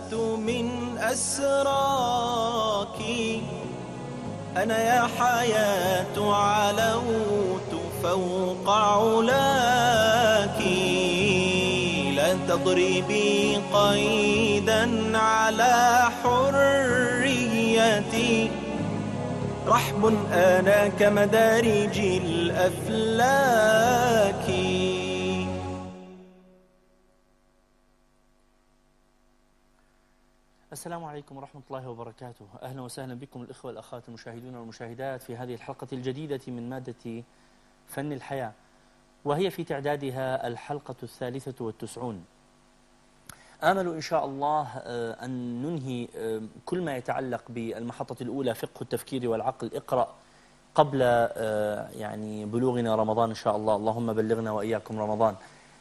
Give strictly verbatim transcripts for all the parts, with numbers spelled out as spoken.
لست من أسراك، أنا يا حياة علوت فوق علاك، لا تضربي قيدا على حريتي، رحب أنا كمدارج الأفلاك. السلام عليكم ورحمة الله وبركاته. أهلا وسهلا بكم الإخوة والأخوات المشاهدون والمشاهدات في هذه الحلقة الجديدة من مادة فن الحياة، وهي في تعدادها الحلقة الثالثة والتسعون. آمل إن شاء الله أن ننهي كل ما يتعلق بالمحطة الأولى فقه التفكير والعقل اقرأ قبل يعني بلوغنا رمضان إن شاء الله، اللهم بلغنا وإياكم رمضان.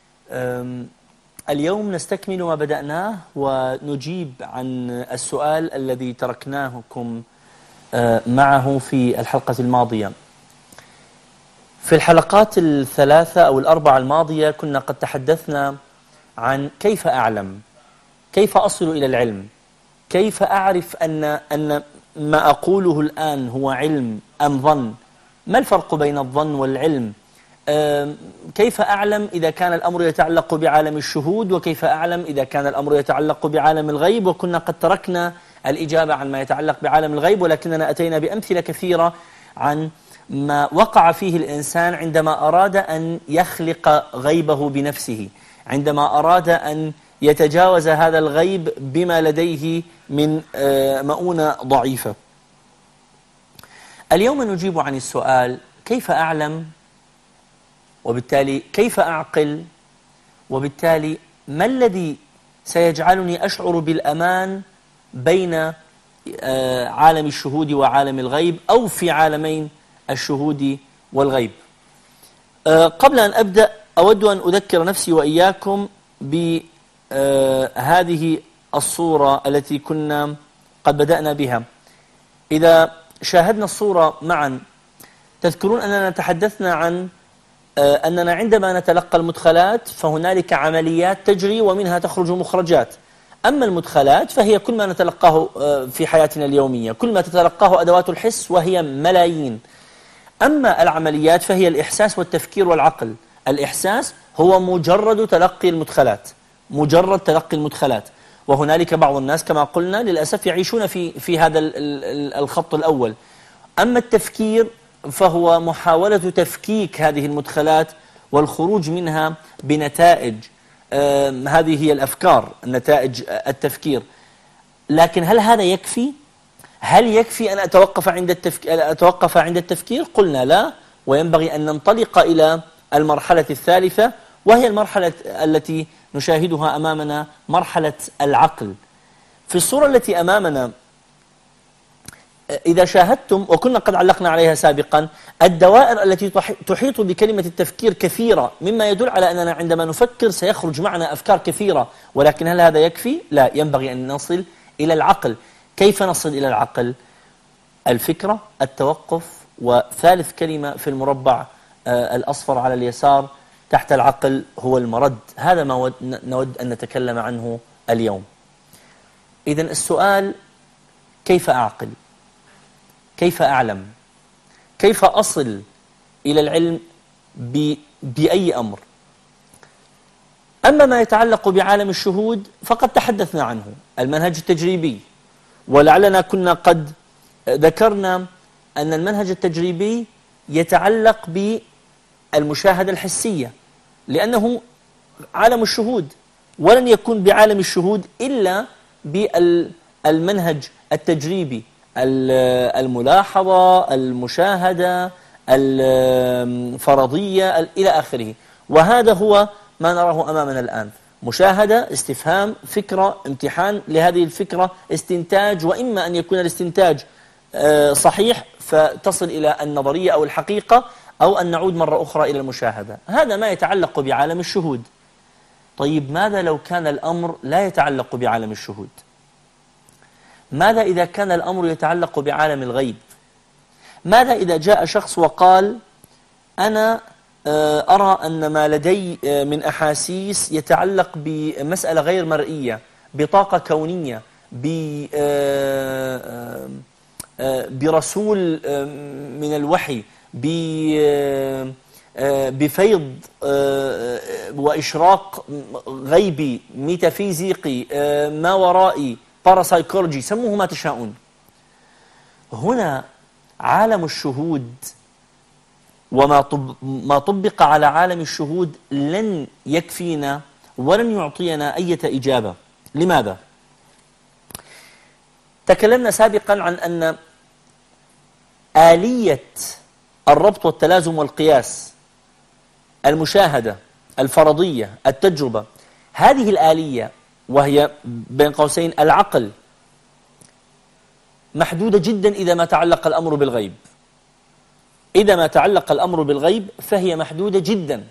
اليوم نستكمل ما بدأناه ونجيب عن السؤال الذي تركناكم معه في الحلقة الماضية. في الحلقات الثلاثة أو الأربعة الماضية كنا قد تحدثنا عن كيف أعلم، كيف أصل إلى العلم، كيف أعرف أن أن ما أقوله الآن هو علم أم ظن، ما الفرق بين الظن والعلم، كيف أعلم إذا كان الأمر يتعلق بعالم الشهود، وكيف أعلم إذا كان الأمر يتعلق بعالم الغيب. وكنا قد تركنا الإجابة عن ما يتعلق بعالم الغيب، ولكننا أتينا بأمثلة كثيرة عن ما وقع فيه الإنسان عندما أراد أن يخلق غيبه بنفسه، عندما أراد أن يتجاوز هذا الغيب بما لديه من مؤونة ضعيفة. اليوم نجيب عن السؤال كيف أعلم، وبالتالي كيف أعقل، وبالتالي ما الذي سيجعلني أشعر بالأمان بين عالم الشهود وعالم الغيب، أو في عالمين الشهود والغيب. قبل أن أبدأ أود أن أذكر نفسي وإياكم بهذه الصورة التي كنا قد بدأنا بها. إذا شاهدنا الصورة معا تذكرون أننا تحدثنا عن أننا عندما نتلقى المدخلات فهنالك عمليات تجري ومنها تخرج مخرجات. أما المدخلات فهي كل ما نتلقاه في حياتنا اليومية، كل ما تتلقاه أدوات الحس وهي ملايين. أما العمليات فهي الإحساس والتفكير والعقل. الإحساس هو مجرد تلقي المدخلات، مجرد تلقي المدخلات. وهنالك بعض الناس كما قلنا للأسف يعيشون في في هذا الخط الأول. أما التفكير فهو محاولة تفكيك هذه المدخلات والخروج منها بنتائج، هذه هي الأفكار، نتائج التفكير. لكن هل هذا يكفي؟ هل يكفي أن أتوقف عند التفكير؟ أتوقف عند التفكير؟ قلنا لا، وينبغي أن ننطلق إلى المرحلة الثالثة، وهي المرحلة التي نشاهدها أمامنا، مرحلة العقل. في الصورة التي أمامنا إذا شاهدتم، وكنا قد علقنا عليها سابقا، الدوائر التي تحيط بكلمة التفكير كثيرة، مما يدل على أننا عندما نفكر سيخرج معنا أفكار كثيرة. ولكن هل هذا يكفي؟ لا، ينبغي أن نصل إلى العقل. كيف نصل إلى العقل؟ الفكرة، التوقف، وثالث كلمة في المربع الأصفر على اليسار تحت العقل هو المرد. هذا ما نود أن نتكلم عنه اليوم. إذن السؤال كيف أعقل؟ كيف أعلم؟ كيف أصل إلى العلم بأي أمر؟ أما ما يتعلق بعالم الشهود فقد تحدثنا عنه، المنهج التجريبي. ولعلنا كنا قد ذكرنا أن المنهج التجريبي يتعلق بالمشاهدة الحسية، لأنه عالم الشهود، ولن يكون بعالم الشهود إلا بالمنهج التجريبي، الملاحظة، المشاهدة، الفرضية، إلى آخره. وهذا هو ما نراه أمامنا الآن: مشاهدة، استفهام، فكرة، امتحان لهذه الفكرة، استنتاج، وإما أن يكون الاستنتاج صحيح فتصل إلى النظرية أو الحقيقة، أو أن نعود مرة أخرى إلى المشاهدة. هذا ما يتعلق بعالم الشهود. طيب ماذا لو كان الأمر لا يتعلق بعالم الشهود؟ ماذا إذا كان الأمر يتعلق بعالم الغيب؟ ماذا إذا جاء شخص وقال أنا أرى أن ما لدي من أحاسيس يتعلق بمسألة غير مرئية، بطاقة كونية، برسول من الوحي، بفيض وإشراق غيبي ميتافيزيقي ما ورائي باراسايكولوجي، سموه ما تشاءون. هنا عالم الشهود وما طب ما طبق على عالم الشهود لن يكفينا ولن يعطينا أي إجابة. لماذا؟ تكلمنا سابقا عن أن آلية الربط والتلازم والقياس، المشاهدة، الفرضية، التجربة، هذه الآلية وهي بين قوسين العقل محدودة جدا إذا ما تعلق الأمر بالغيب. إذا ما تعلق الأمر بالغيب فهي محدودة جدا.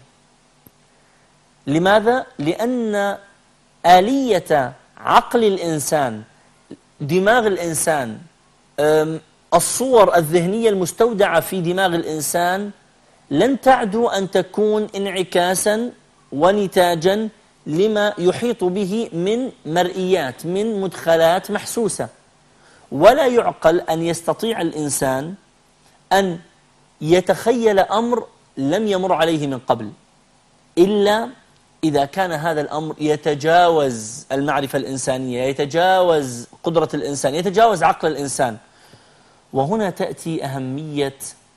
لماذا؟ لأن آلية عقل الإنسان، دماغ الإنسان، الصور الذهنية المستودعة في دماغ الإنسان لن تعدو أن تكون انعكاسا ونتاجا لما يحيط به من مرئيات، من مدخلات محسوسة. ولا يعقل أن يستطيع الإنسان أن يتخيل أمر لم يمر عليه من قبل، إلا إذا كان هذا الأمر يتجاوز المعرفة الإنسانية، يتجاوز قدرة الإنسان، يتجاوز عقل الإنسان. وهنا تأتي أهمية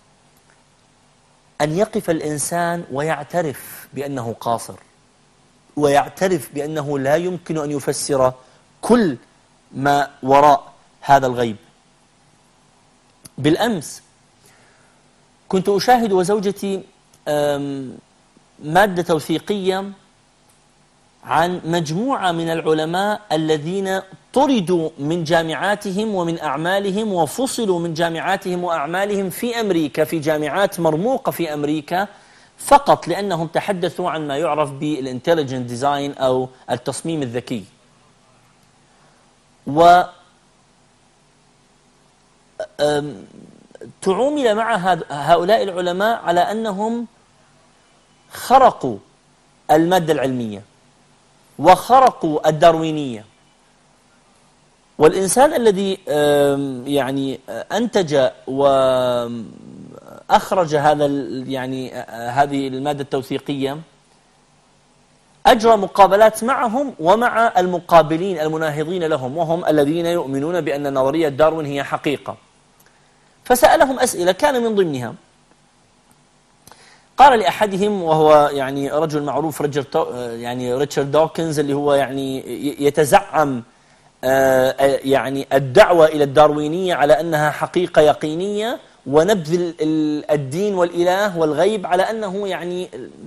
أن يقف الإنسان ويعترف بأنه قاصر، ويعترف بأنه لا يمكن أن يفسر كل ما وراء هذا الغيب. بالأمس كنت أشاهد وزوجتي مادة توثيقية عن مجموعة من العلماء الذين طردوا من جامعاتهم ومن أعمالهم وفصلوا من جامعاتهم وأعمالهم في أمريكا، في جامعات مرموقة في أمريكا، فقط لأنهم تحدثوا عن ما يعرف بالintelligent design أو التصميم الذكي. و تعامل مع هؤلاء العلماء على أنهم خرقوا المادة العلمية وخرقوا الداروينية. والإنسان الذي يعني أنتج وأخرج هذا يعني هذه المادة التوثيقية أجرى مقابلات معهم ومع المقابلين المناهضين لهم، وهم الذين يؤمنون بأن نظرية داروين هي حقيقة. فسألهم أسئلة كان من ضمنها، قال لأحدهم وهو يعني رجل معروف يعني ريتشارد دوكنز، اللي هو يعني يتزعم يعني الدعوة إلى الداروينية على أنها حقيقة يقينية، ونبذ الدين والإله والغيب على أنه يعني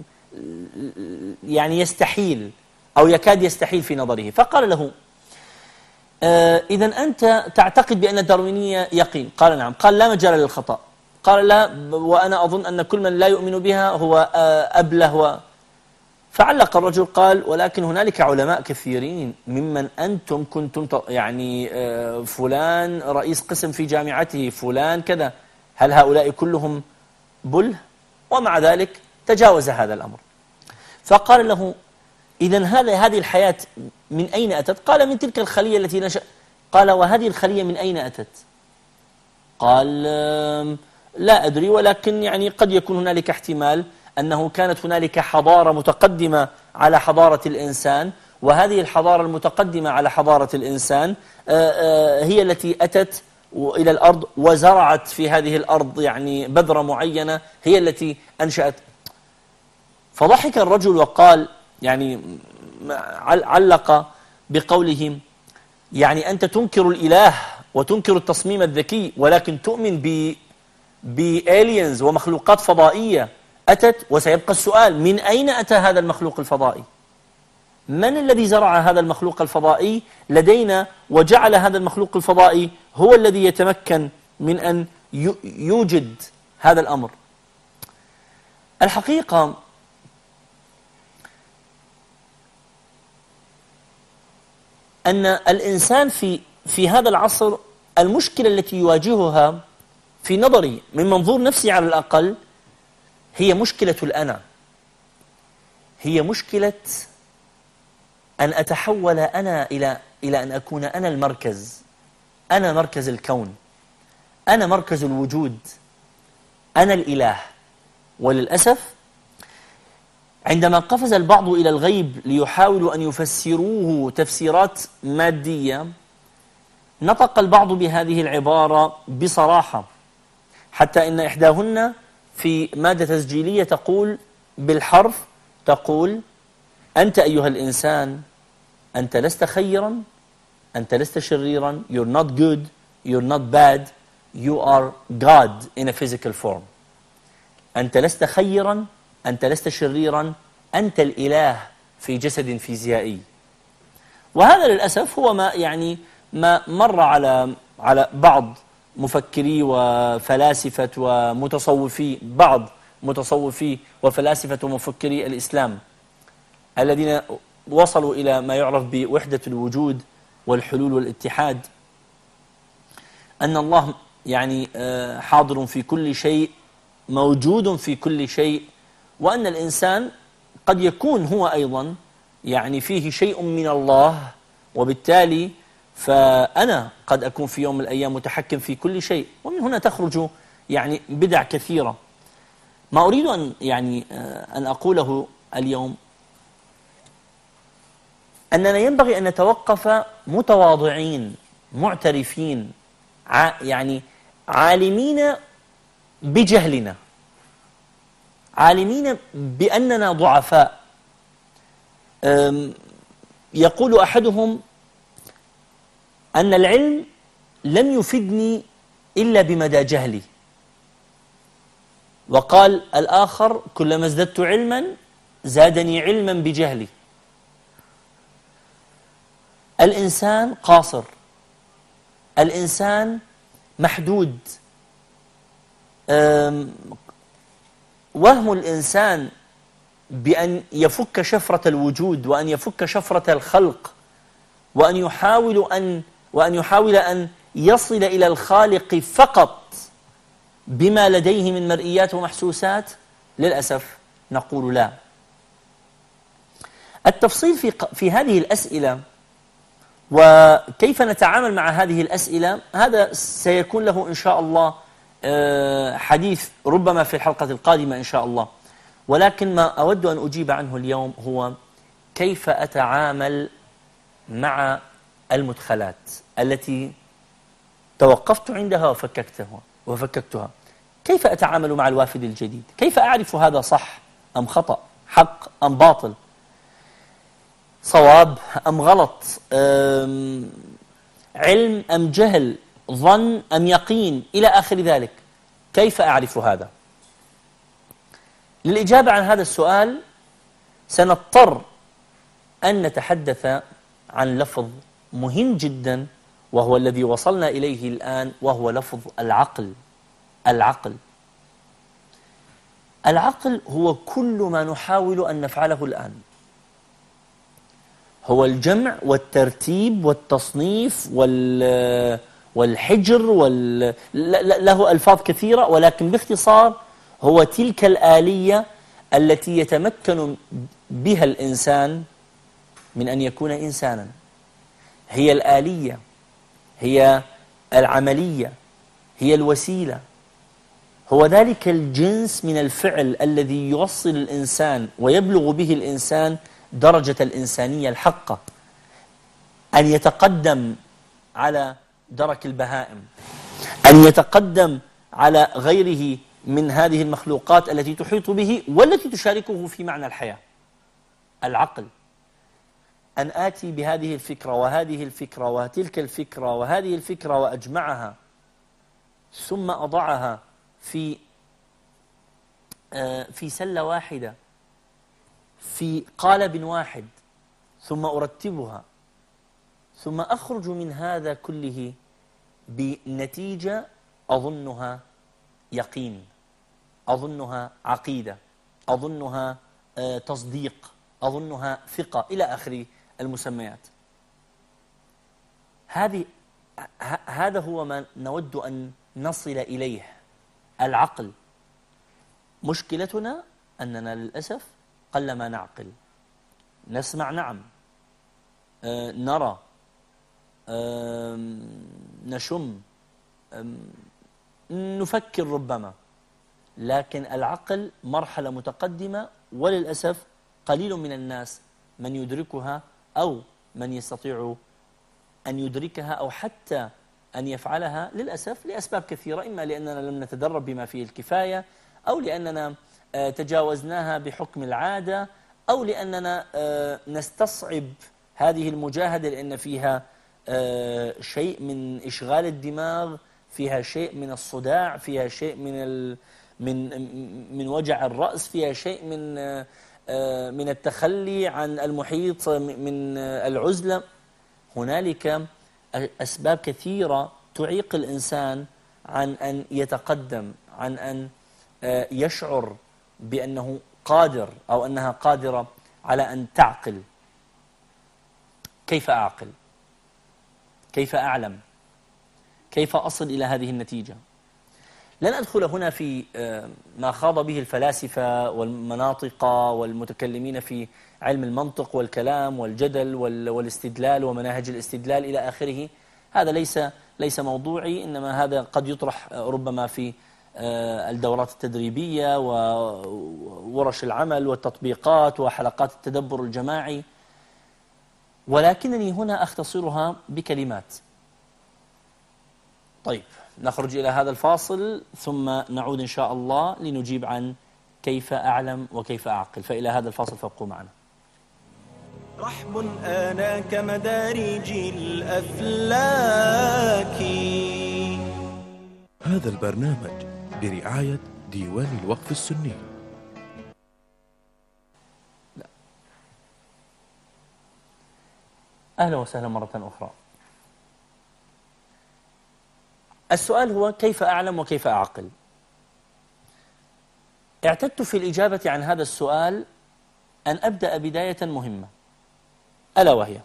يعني يستحيل أو يكاد يستحيل في نظره. فقال له: إذن أنت تعتقد بأن الداروينية يقين؟ قال: نعم. قال: لا مجال للخطأ. قال: لا، وأنا أظن أن كل من لا يؤمن بها هو أبله. و... فعلق الرجل قال: ولكن هنالك علماء كثيرين ممن أنتم كنتم يعني فلان رئيس قسم في جامعته، فلان كذا، هل هؤلاء كلهم بله؟ ومع ذلك تجاوز هذا الأمر. فقال له: إذن هذا هذه الحياة من أين أتت؟ قال: من تلك الخلية التي نشأ. قال: وهذه الخلية من أين أتت؟ قال: لا أدري، ولكن يعني قد يكون هنالك احتمال أنه كانت هنالك حضارة متقدمة على حضارة الإنسان، وهذه الحضارة المتقدمة على حضارة الإنسان هي التي أتت إلى الأرض وزرعت في هذه الأرض يعني بذرة معينة هي التي أنشأت. فضحك الرجل وقال، يعني علق بقوله: يعني أنت تنكر الإله وتنكر التصميم الذكي، ولكن تؤمن ب بإيلينز ومخلوقات فضائية أتت. وسيبقى السؤال: من أين أتى هذا المخلوق الفضائي؟ من الذي زرع هذا المخلوق الفضائي لدينا وجعل هذا المخلوق الفضائي هو الذي يتمكن من أن يوجد هذا الأمر؟ الحقيقة أن الإنسان في في هذا العصر المشكلة التي يواجهها في نظري من منظور نفسي على الأقل هي مشكلة الأنا، هي مشكلة أن أتحول أنا إلى إلى أن أكون أنا المركز، أنا مركز الكون، أنا مركز الوجود، أنا الإله. وللأسف عندما قفز البعض إلى الغيب ليحاولوا أن يفسروه تفسيرات مادية، نطق البعض بهذه العبارة بصراحة، حتى إن إحداهن في مادة تسجيلية تقول بالحرف، تقول: أنت أيها الإنسان، أنت لست خيرا، أنت لست شريرا، you're not good, you're not bad, you are God in a physical form. أنت لست خيرا، أنت لست شريرا، أنت الإله في جسد فيزيائي. وهذا للأسف هو ما يعني ما مر على على بعض مفكري وفلاسفة ومتصوفي بعض متصوفي وفلاسفة ومفكري الإسلام الذين وصلوا إلى ما يعرف بوحدة الوجود والحلول والاتحاد، أن الله يعني حاضر في كل شيء، موجود في كل شيء، وأن الإنسان قد يكون هو أيضا يعني فيه شيء من الله، وبالتالي فأنا قد أكون في يوم من الأيام متحكم في كل شيء. ومن هنا تخرج يعني بدع كثيرة. ما أريد أن يعني أن أقوله اليوم أننا ينبغي أن نتوقف متواضعين معترفين، يعني عالمين بجهلنا، عالمين بأننا ضعفاء. يقول أحدهم أن العلم لم يفدني إلا بمدى جهلي، وقال الآخر: كلما ازددت علما زادني علما بجهلي. الإنسان قاصر، الإنسان محدود. وهم الإنسان بأن يفك شفرة الوجود وأن يفك شفرة الخلق وأن يحاول أن وأن يحاول أن يصل إلى الخالق فقط بما لديه من مرئيات ومحسوسات، للأسف نقول لا. التفصيل في في هذه الأسئلة وكيف نتعامل مع هذه الأسئلة هذا سيكون له إن شاء الله حديث ربما في الحلقة القادمة إن شاء الله، ولكن ما أود أن أجيب عنه اليوم هو كيف أتعامل مع المدخلات التي توقفت عندها وفككتها وفككتها. كيف أتعامل مع الوافد الجديد؟ كيف أعرف هذا صح أم خطأ، حق أم باطل، صواب أم غلط، أم علم أم جهل، ظن أم يقين، إلى آخر ذلك؟ كيف أعرف هذا؟ للإجابة عن هذا السؤال سنضطر أن نتحدث عن لفظ مهم جدا، وهو الذي وصلنا إليه الآن، وهو لفظ العقل. العقل العقل هو كل ما نحاول أن نفعله الآن، هو الجمع والترتيب والتصنيف وال والحجر وال... له ألفاظ كثيرة، ولكن باختصار هو تلك الآلية التي يتمكن بها الإنسان من أن يكون إنسانا. هي الآلية، هي العملية، هي الوسيلة، هو ذلك الجنس من الفعل الذي يوصل الإنسان ويبلغ به الإنسان درجة الإنسانية الحقة، أن يتقدم على درك البهائم، أن يتقدم على غيره من هذه المخلوقات التي تحيط به والتي تشاركه في معنى الحياة. العقل، أن آتي بهذه الفكرة وهذه الفكرة وتلك الفكرة وهذه الفكرة وأجمعها ثم أضعها في في سلة واحدة في قالب واحد، ثم أرتبها، ثم أخرج من هذا كله بنتيجة أظنها يقين، أظنها عقيدة، أظنها تصديق، أظنها ثقة، إلى آخر المسميات. هذه هذا هو ما نود أن نصل إليه، العقل. مشكلتنا أننا للأسف قلما نعقل. نسمع نعم، نرى، نشم، نفكر ربما، لكن العقل مرحلة متقدمة، وللأسف قليل من الناس من يدركها أو من يستطيع أن يدركها أو حتى أن يفعلها، للأسف لأسباب كثيرة، إما لأننا لم نتدرب بما فيه الكفاية، أو لأننا تجاوزناها بحكم العادة، أو لأننا نستصعب هذه المجاهدة لأن فيها شيء من إشغال الدماغ، فيها شيء من الصداع، فيها شيء من ال من من وجع الرأس، فيها شيء من من التخلي عن المحيط، من العزلة. هنالك أسباب كثيرة تعيق الإنسان عن أن يتقدم، عن أن يشعر بأنه قادر أو أنها قادرة على أن تعقل. كيف أعقل؟ كيف أعلم؟ كيف أصل إلى هذه النتيجة؟ لن أدخل هنا في ما خاض به الفلاسفة والمناطق والمتكلمين في علم المنطق والكلام والجدل والاستدلال ومناهج الاستدلال إلى آخره. هذا ليس ليس موضوعي، إنما هذا قد يطرح ربما في الدورات التدريبية وورش العمل والتطبيقات وحلقات التدبر الجماعي، ولكنني هنا أختصرها بكلمات. طيب، نخرج إلى هذا الفاصل ثم نعود إن شاء الله لنجيب عن كيف أعلم وكيف أعقل. فإلى هذا الفاصل فابقوا معنا. رحب أنا كمدارج الأفلاك. هذا البرنامج برعاية ديوان الوقف السني. لا. أهلا وسهلا مرة أخرى. السؤال هو كيف أعلم وكيف أعقل؟ اعتدت في الإجابة عن هذا السؤال أن أبدأ بداية مهمة، ألا وهي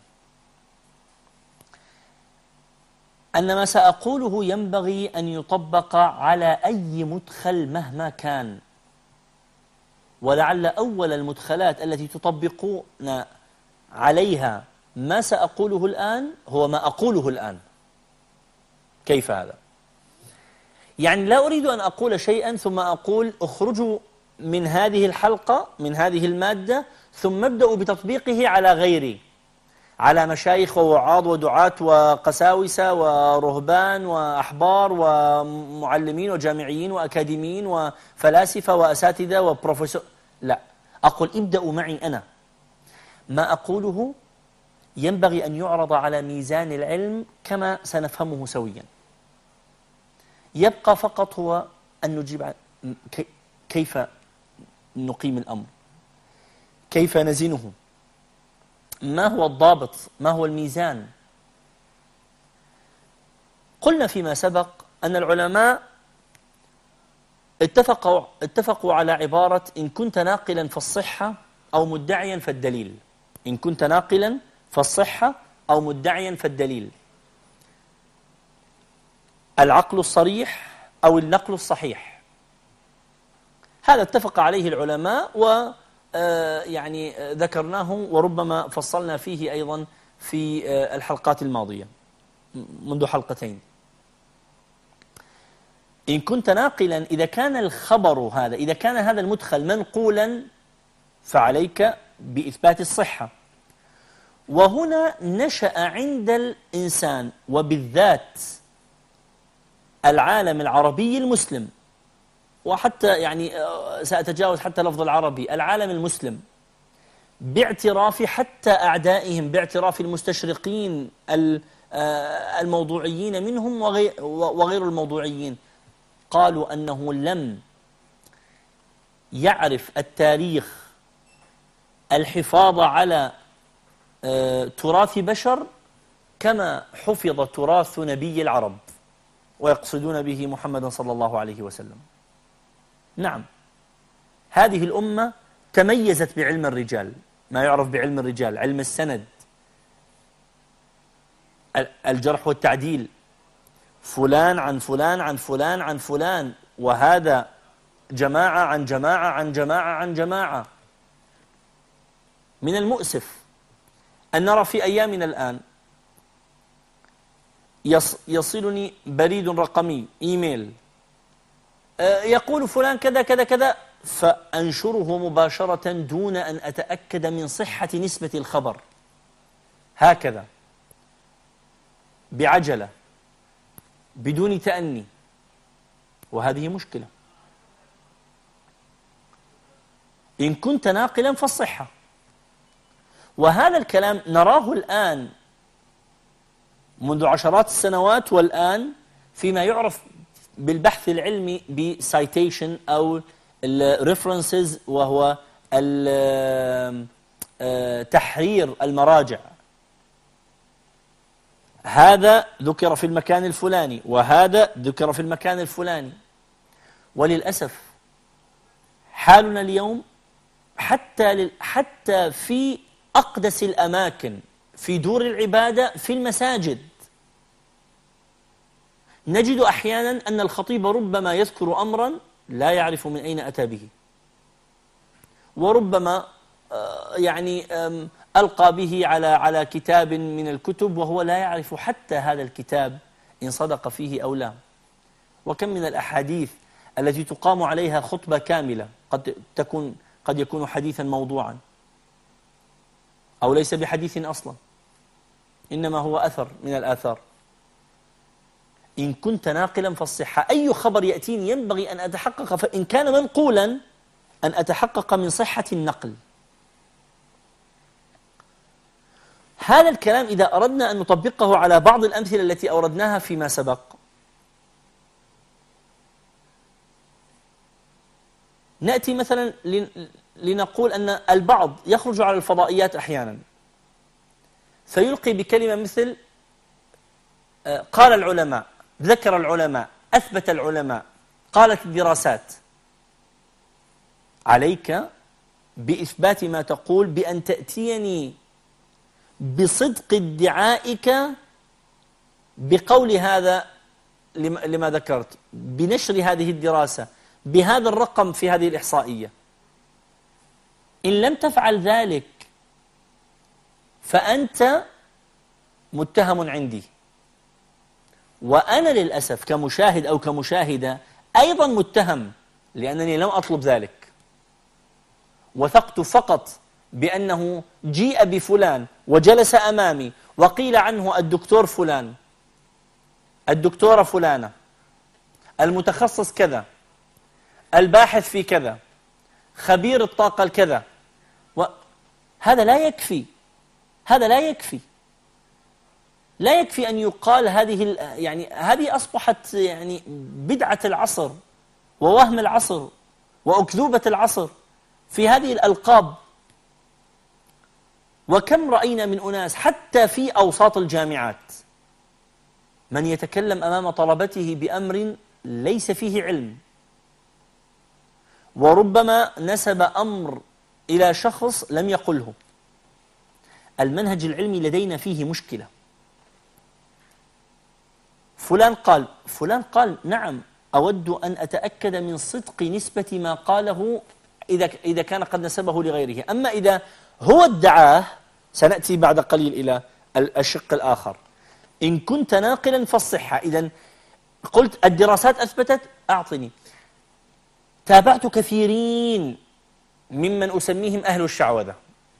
أن ما سأقوله ينبغي أن يطبق على أي مدخل مهما كان، ولعل أول المدخلات التي تطبقون عليها ما سأقوله الآن هو ما أقوله الآن. كيف هذا؟ يعني لا أريد أن أقول شيئا ثم أقول اخرجوا من هذه الحلقة، من هذه المادة، ثم ابدأوا بتطبيقه على غيري، على مشايخ ووعاظ ودعاة وقساوسة ورهبان وأحبار ومعلمين وجامعيين وأكاديميين وفلاسفة وأساتذة وبروفيسور. لا، أقول ابدأوا معي أنا. ما أقوله ينبغي أن يعرض على ميزان العلم كما سنفهمه سويا. يبقى فقط هو أن نجيب عن كيف نقيم الأمر، كيف نزنه، ما هو الضابط، ما هو الميزان. قلنا فيما سبق أن العلماء اتفقوا, اتفقوا على عبارة إن كنت ناقلا فالصحة أو مدعيا فالدليل. إن كنت ناقلا فالصحة أو مدعيا فالدليل. العقل الصريح أو النقل الصحيح، هذا اتفق عليه العلماء، و يعني ذكرناه وربما فصلنا فيه أيضا في الحلقات الماضية منذ حلقتين. إن كنت ناقلا، إذا كان الخبر هذا، إذا كان هذا المدخل منقولا فعليك بإثبات الصحة. وهنا نشأ عند الإنسان وبالذات العالم العربي المسلم، وحتى يعني سأتجاوز حتى لفظ العربي، العالم المسلم، باعتراف حتى أعدائهم، باعتراف المستشرقين الموضوعيين منهم وغير الموضوعيين، قالوا أنه لم يعرف التاريخ الحفاظ على تراث بشر كما حفظ تراث نبي العرب، ويقصدون به محمدا صلى الله عليه وسلم. نعم، هذه الأمة تميزت بعلم الرجال، ما يعرف بعلم الرجال، علم السند، الجرح والتعديل، فلان عن فلان عن فلان عن فلان، وهذا جماعة عن جماعة عن جماعة عن جماعة. من المؤسف أن نرى في أيامنا الآن يصلني بريد رقمي، إيميل، يقول فلان كذا كذا كذا، فأنشره مباشرة دون أن أتأكد من صحة نسبة الخبر، هكذا بعجلة بدون تأني، وهذه مشكلة. إن كنت ناقلا فالصحة. وهذا الكلام نراه الآن منذ عشرات السنوات، والآن فيما يعرف بالبحث العلمي بسايتيشن أو الريفرنسز، وهو تحرير المراجع. هذا ذكر في المكان الفلاني وهذا ذكر في المكان الفلاني. وللأسف حالنا اليوم حتى حتى في أقدس الأماكن، في دور العبادة، في المساجد، نجد أحيانا أن الخطيب ربما يذكر أمرا لا يعرف من أين أتى به، وربما يعني ألقى به على على كتاب من الكتب وهو لا يعرف حتى هذا الكتاب إن صدق فيه أو لا. وكم من الأحاديث التي تقام عليها خطبة كاملة قد تكون قد يكون حديثا موضوعا، أو ليس بحديث أصلا، إنما هو أثر من الآثار. إن كنت ناقلا فالصحة. أي خبر يأتيني ينبغي أن أتحقق، فإن كان منقولا أن أتحقق من صحة النقل. هذا الكلام إذا أردنا أن نطبقه على بعض الأمثلة التي أوردناها فيما سبق، نأتي مثلا لنقول أن البعض يخرج على الفضائيات أحيانا فيلقي بكلمة مثل قال العلماء، ذكر العلماء، أثبت العلماء، قالت الدراسات. عليك بإثبات ما تقول بأن تأتيني بصدق ادعائك بقول هذا لما ذكرت، بنشر هذه الدراسة، بهذا الرقم في هذه الإحصائية. إن لم تفعل ذلك فأنت متهم عندي، وأنا للأسف كمشاهد أو كمشاهدة أيضا متهم، لأنني لم أطلب ذلك. وثقت فقط بأنه جيء بفلان وجلس أمامي وقيل عنه الدكتور فلان، الدكتورة فلانة، المتخصص كذا، الباحث في كذا، خبير الطاقة الكذا. وهذا لا يكفي، هذا لا يكفي لا يكفي أن يقال هذه يعني هذه أصبحت يعني بدعة العصر ووهم العصر وأكذوبة العصر في هذه الألقاب. وكم رأينا من أناس حتى في أوساط الجامعات من يتكلم أمام طلبته بأمر ليس فيه علم، وربما نسب أمر إلى شخص لم يقله. المنهج العلمي لدينا فيه مشكلة. فلان قال فلان قال نعم، أود أن أتأكد من صدق نسبة ما قاله إذا إذا كان قد نسبه لغيره. أما إذا هو ادعاه، سنأتي بعد قليل إلى الشق الآخر. إن كنت ناقلا فالصحة. إذن قلت الدراسات أثبتت، أعطني. تابعت كثيرين ممن أسميهم أهل الشعوذة،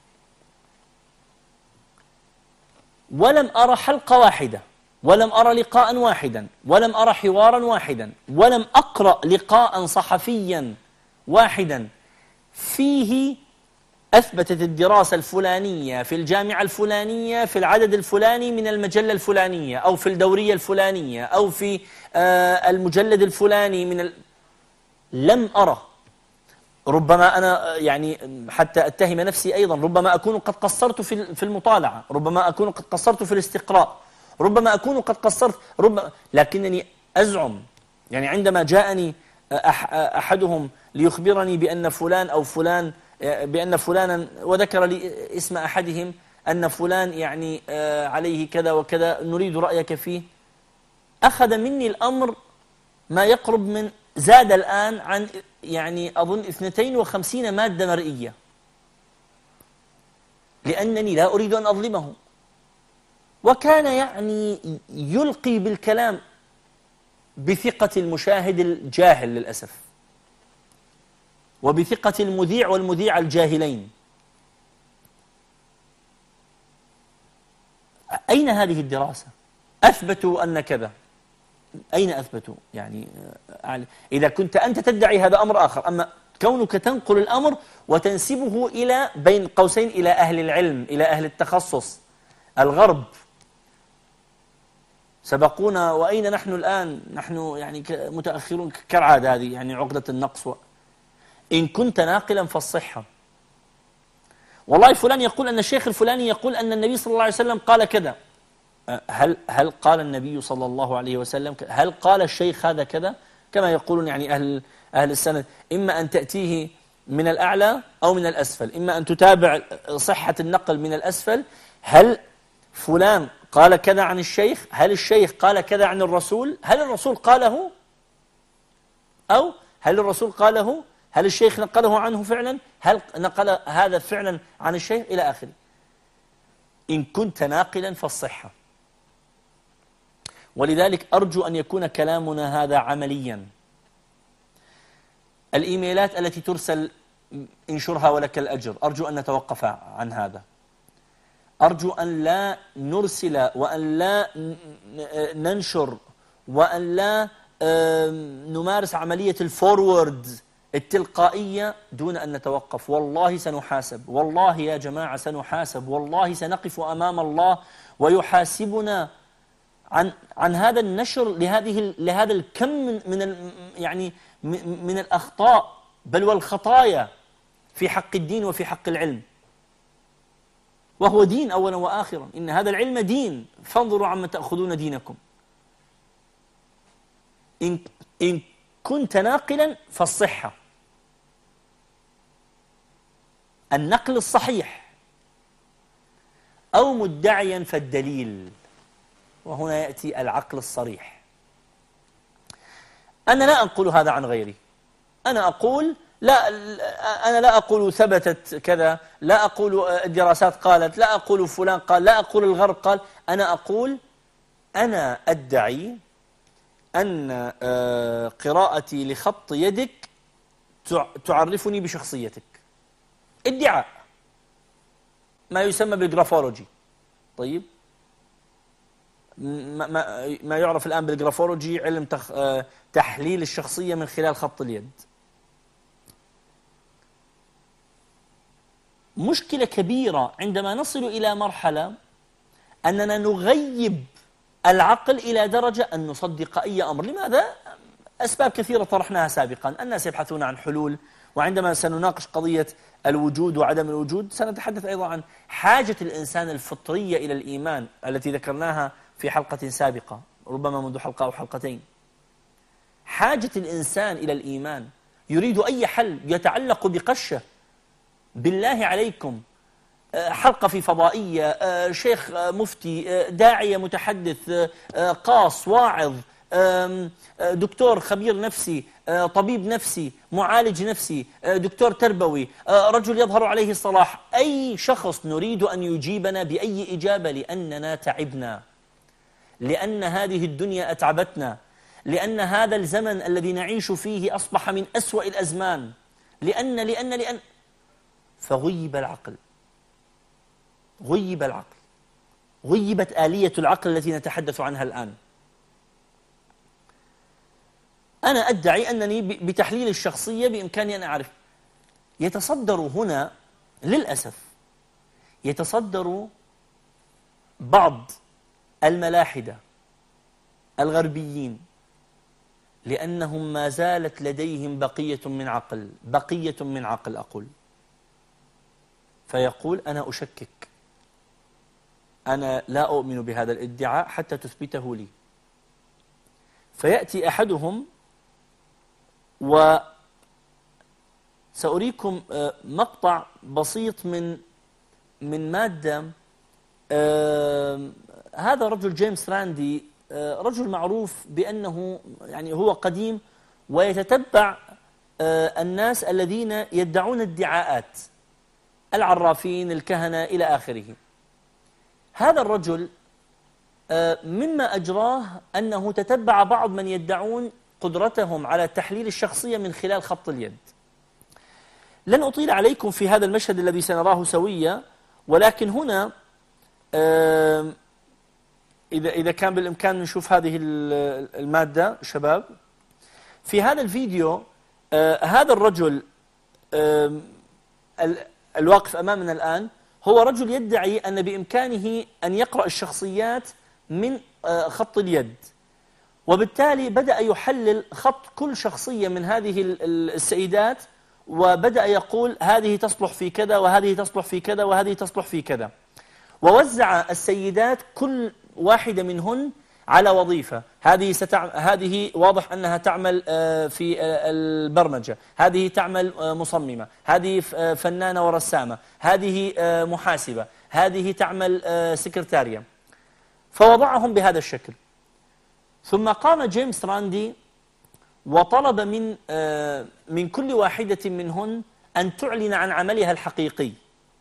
ولم أرى حلقة واحدة، ولم أرى لقاء واحدا، ولم أرى حوارا واحدا، ولم أقرأ لقاء صحفيا واحدا فيه أثبتت الدراسة الفلانية في الجامعة الفلانية في العدد الفلاني من المجلة الفلانية، أو في الدورية الفلانية، أو في آه المجلد الفلاني من ال... لم أرى. ربما أنا يعني حتى أتهم نفسي أيضا، ربما أكون قد قصرت في في المطالعة، ربما أكون قد قصرت في الاستقراء، ربما أكون قد قصرت، ربما، لكنني أزعم يعني عندما جاءني أحدهم ليخبرني بأن فلان أو فلان بأن فلانا، وذكر لي اسم أحدهم، أن فلان يعني عليه كذا وكذا، نريد رأيك فيه. أخذ مني الأمر ما يقرب من، زاد الآن عن يعني أظن اثنتين وخمسين مادة مرئية. لأنني لا أريد أن أظلمه. وكان يعني يلقي بالكلام بثقة المشاهد الجاهل للأسف، وبثقة المذيع والمذيع الجاهلين. أين هذه الدراسة؟ أثبتوا أن كذا، أين أثبتوا؟ يعني إذا كنت أنت تدعي هذا أمر آخر، أما كونك تنقل الأمر وتنسبه إلى بين قوسين إلى أهل العلم، إلى أهل التخصص. الغرب سبقونا وأين نحن الآن؟ نحن يعني متأخرون كالعادة، هذه يعني عقدة النقص. إن كنت ناقلا فالصحة. والله فلان يقول أن الشيخ الفلاني يقول أن النبي صلى الله عليه وسلم قال كذا. هل هل قال النبي صلى الله عليه وسلم كذا؟ هل قال الشيخ هذا كذا؟ كما يقولون يعني أهل أهل السند، إما أن تأتيه من الأعلى أو من الأسفل، إما أن تتابع صحة النقل من الأسفل. هل فلان قال كذا عن الشيخ؟ هل الشيخ قال كذا عن الرسول؟ هل الرسول قاله؟ أو هل الرسول قاله؟ هل الشيخ نقله عنه فعلا؟ هل نقل هذا فعلا عن الشيخ؟ إلى آخره. إن كنت ناقلا فالصحة. ولذلك أرجو أن يكون كلامنا هذا عمليا. الإيميلات التي ترسل انشرها ولك الأجر، أرجو أن نتوقف عن هذا. أرجو أن لا نرسل وأن لا ننشر وأن لا نمارس عملية الفورورد التلقائية دون أن نتوقف. والله سنحاسب، والله يا جماعة سنحاسب، والله سنقف أمام الله ويحاسبنا عن عن هذا النشر لهذه لهذا الكم من يعني من الأخطاء بل والخطايا في حق الدين وفي حق العلم. وهو دين أولا وآخرا، إن هذا العلم دين، فانظروا عما تأخذون دينكم. إن إن كنت ناقلا فالصحة، النقل الصحيح، أو مدعيا فالدليل. وهنا يأتي العقل الصريح. أنا لا أقول هذا عن غيري، أنا أقول لا أنا لا أقول ثبتت كذا، لا أقول الدراسات قالت، لا أقول فلان قال، لا أقول الغرب قال. أنا أقول أنا أدعي أن قراءتي لخط يدك تعرفني بشخصيتك. ادعاء، ما يسمى بالجرافولوجي. طيب، ما, ما, ما يعرف الآن بالجرافولوجي علم تخ... تحليل الشخصية من خلال خط اليد. مشكلة كبيرة عندما نصل إلى مرحلة أننا نغيب العقل إلى درجة أن نصدق أي أمر. لماذا؟ أسباب كثيرة طرحناها سابقا. الناس يبحثون عن حلول، وعندما سنناقش قضية الوجود وعدم الوجود سنتحدث أيضا عن حاجة الإنسان الفطرية إلى الإيمان التي ذكرناها في حلقة سابقة، ربما منذ حلقة أو حلقتين. حاجة الإنسان إلى الإيمان، يريد أي حل يتعلق بقشة. بالله عليكم، حلقة في فضائية، شيخ مفتي، داعية متحدث، قاص، واعظ، دكتور خبير نفسي، طبيب نفسي، معالج نفسي، دكتور تربوي، رجل يظهر عليه الصلاح، أي شخص نريد أن يجيبنا بأي إجابة، لأننا تعبنا، لأن هذه الدنيا أتعبتنا، لأن هذا الزمن الذي نعيش فيه أصبح من أسوأ الأزمان، لأن لأن لأن فغيب العقل، غيب العقل، غيبت آلية العقل التي نتحدث عنها الآن. أنا أدعي أنني بتحليل الشخصية بإمكاني أن أعرف. يتصدر هنا للأسف يتصدر بعض الملاحدة الغربيين، لأنهم ما زالت لديهم بقية من عقل، بقية من عقل أقول، فيقول أنا أشكك، أنا لا أؤمن بهذا الادعاء حتى تثبته لي. فيأتي أحدهم، وسأريكم مقطع بسيط من من مادة. هذا رجل جيمس راندي، رجل معروف بأنه يعني هو قديم ويتتبع الناس الذين يدعون ادعاءات. العرافين، الكهنة إلى آخره. هذا الرجل مما أجراه أنه تتبع بعض من يدعون قدرتهم على تحليل الشخصية من خلال خط اليد. لن أطيل عليكم في هذا المشهد الذي سنراه سويا، ولكن هنا إذا إذا كان بالإمكان نشوف هذه المادة شباب. في هذا الفيديو هذا الرجل الواقف أمامنا الآن هو رجل يدعي أن بإمكانه أن يقرأ الشخصيات من خط اليد، وبالتالي بدأ يحلل خط كل شخصية من هذه السيدات، وبدأ يقول هذه تصلح في كذا وهذه تصلح في كذا وهذه تصلح في كذا، ووزع السيدات كل واحدة منهن على وظيفة. هذه ستعمل، هذه واضح أنها تعمل في البرمجة، هذه تعمل مصممة، هذه فنانة ورسامة، هذه محاسبة، هذه تعمل سكرتارية، فوضعهم بهذا الشكل. ثم قام جيمس راندي وطلب من من كل واحدة منهن أن تعلن عن عملها الحقيقي.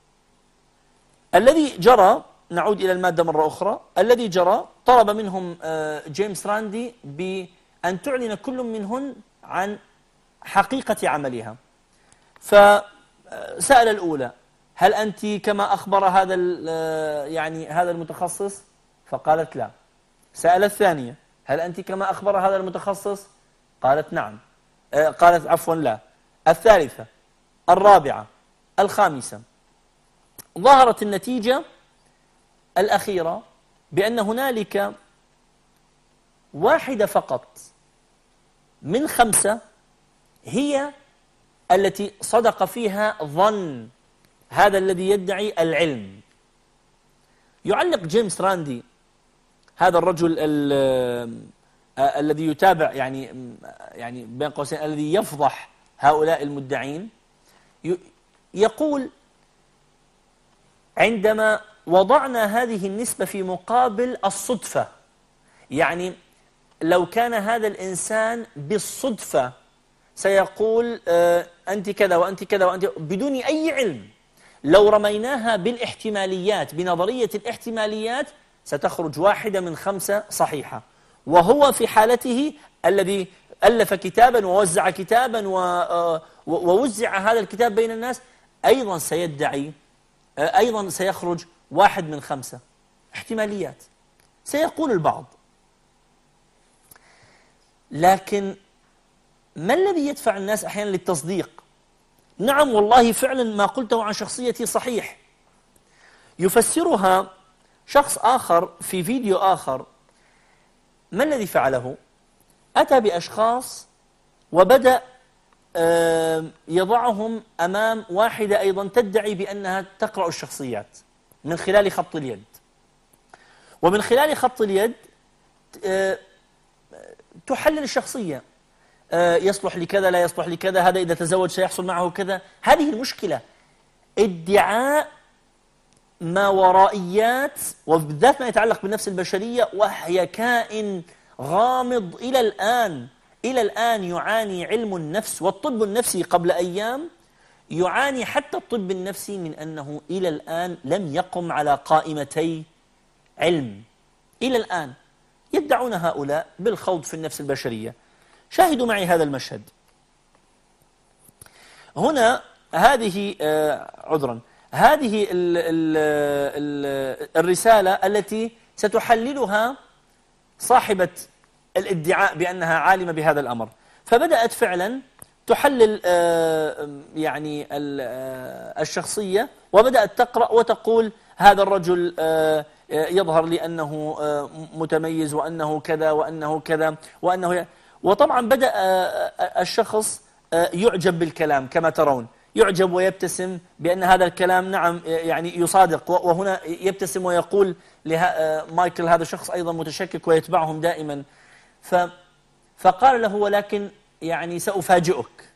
الذي جرى، نعود إلى المادة مرة أخرى، الذي جرى طلب منهم جيمس راندي بأن تعلن كل منهن عن حقيقة عملها. فسأل الأولى هل أنت كما أخبر هذا يعني هذا المتخصص؟ فقالت لا. سأل الثانية هل أنت كما أخبر هذا المتخصص؟ قالت نعم. قالت عفوا لا. الثالثة، الرابعة، الخامسة. ظهرت النتيجة الأخيرة بأن هنالك واحدة فقط من خمسة هي التي صدق فيها ظن هذا الذي يدعي العلم. يعلق جيمس راندي هذا الرجل الذي يتابع يعني يعني بين قوسين الذي يفضح هؤلاء المدعين، يقول عندما وضعنا هذه النسبة في مقابل الصدفة، يعني لو كان هذا الإنسان بالصدفة سيقول أنت كذا وأنت كذا وأنت بدون أي علم، لو رميناها بالاحتماليات بنظرية الاحتماليات ستخرج واحدة من خمسة صحيحة. وهو في حالته الذي ألف كتابا ووزع كتابا ووزع هذا الكتاب بين الناس أيضا سيدعي، أيضا سيخرج واحد من خمسة احتماليات، سيقول البعض. لكن ما الذي يدفع الناس أحيانا للتصديق؟ نعم والله فعلا ما قلته عن شخصيتي صحيح. يفسرها شخص آخر في فيديو آخر. ما الذي فعله؟ أتى بأشخاص وبدأ يضعهم أمام واحدة أيضا تدعي بأنها تقرأ الشخصيات من خلال خط اليد، ومن خلال خط اليد تحلل الشخصية، يصلح لكذا لا يصلح لكذا، هذا إذا تزوج سيحصل معه كذا. هذه المشكلة، ادعاء ما ورائيات، وبالذات ما يتعلق بالنفس البشرية، وهي كائن غامض إلى الآن. إلى الآن يعاني علم النفس والطب النفسي. قبل أيام يعاني حتى الطب النفسي من أنه إلى الآن لم يقم على قائمتي علم. إلى الآن يدعون هؤلاء بالخوض في النفس البشرية. شاهدوا معي هذا المشهد. هنا هذه عذرا هذه ال ال ال الرسالة التي ستحللها صاحبة الادعاء بأنها عالمة بهذا الأمر. فبدأت فعلا تحلل يعني الشخصية، وبدأت تقرأ وتقول هذا الرجل يظهر لي أنه متميز وأنه كذا وأنه كذا وأنه، وطبعا بدأ الشخص يعجب بالكلام كما ترون، يعجب ويبتسم بأن هذا الكلام نعم يعني يصادق، وهنا يبتسم ويقول مايكل هذا شخص أيضا متشكك ويتبعهم دائما. ف فقال له ولكن يعني سأفاجئك.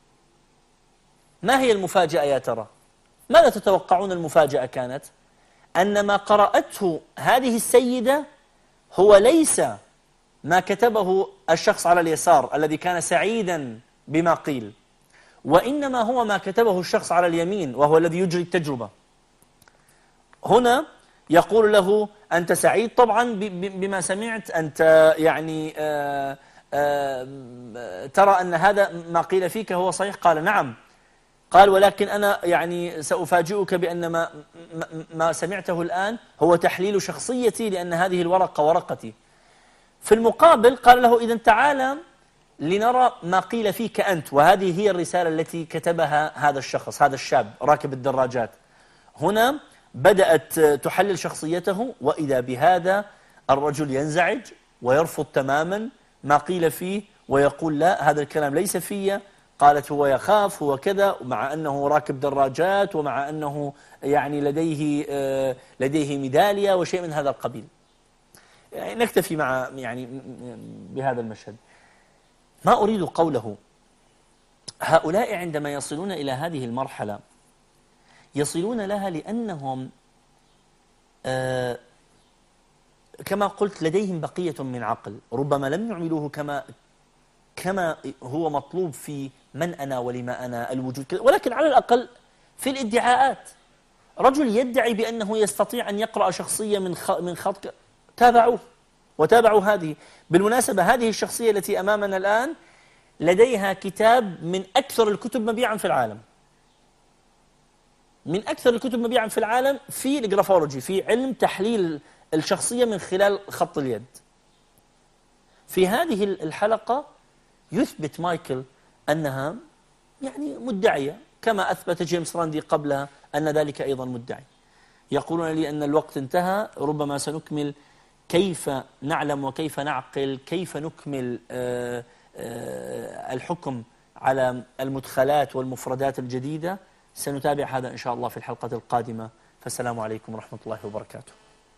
ما هي المفاجأة يا ترى؟ ماذا تتوقعون المفاجأة كانت؟ أن ما قرأته هذه السيدة هو ليس ما كتبه الشخص على اليسار الذي كان سعيدا بما قيل، وإنما هو ما كتبه الشخص على اليمين وهو الذي يجري التجربة. هنا يقول له أنت سعيد طبعا بما سمعت، أنت يعني آآ آآ ترى أن هذا ما قيل فيك هو صحيح؟ قال نعم. قال ولكن أنا يعني سأفاجئك بأن ما, ما سمعته الآن هو تحليل شخصيتي، لأن هذه الورقة ورقتي. في المقابل قال له إذن تعالى لنرى ما قيل فيك أنت، وهذه هي الرسالة التي كتبها هذا الشخص، هذا الشاب راكب الدراجات. هنا بدأت تحلل شخصيته، وإذا بهذا الرجل ينزعج ويرفض تماما ما قيل فيه ويقول لا، هذا الكلام ليس فيه. قالت هو يخاف، هو كذا، مع أنه راكب دراجات ومع أنه يعني لديه لديه ميدالية وشيء من هذا القبيل. يعني نكتفي مع يعني بهذا المشهد. ما أريد قوله هؤلاء عندما يصلون إلى هذه المرحلة يصلون لها لأنهم آه كما قلت لديهم بقية من عقل، ربما لم يعملوه كما كما هو مطلوب في من أنا ولما أنا الوجود، ولكن على الأقل في الادعاءات. رجل يدعي بأنه يستطيع أن يقرأ شخصية من من خط، تابعوه وتابعوا هذه. بالمناسبة هذه الشخصية التي أمامنا الآن لديها كتاب من أكثر الكتب مبيعا في العالم، من أكثر الكتب مبيعا في العالم في الجرافولوجي، في علم تحليل الشخصية من خلال خط اليد. في هذه الحلقة يثبت مايكل أنها يعني مدعية، كما أثبت جيمس راندي قبلها أن ذلك أيضا مدعي. يقولون لي أن الوقت انتهى، ربما سنكمل كيف نعلم وكيف نعقل، كيف نكمل آآ آآ الحكم على المدخلات والمفردات الجديدة. سنتابع هذا إن شاء الله في الحلقة القادمة، فالسلام عليكم ورحمة الله وبركاته.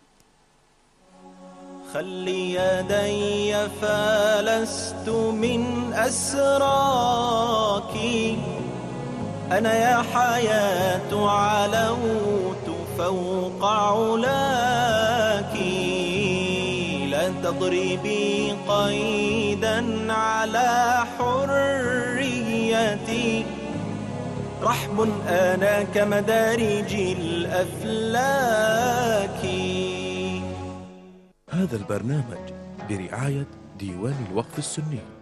خلي يدي فلست من أسراك، أنا يا حياة علوت فوق علاك، لا تضربي قيدا على حريتي، رحب أنا كمدارج الأفلاك. هذا البرنامج برعاية ديوان الوقف السني.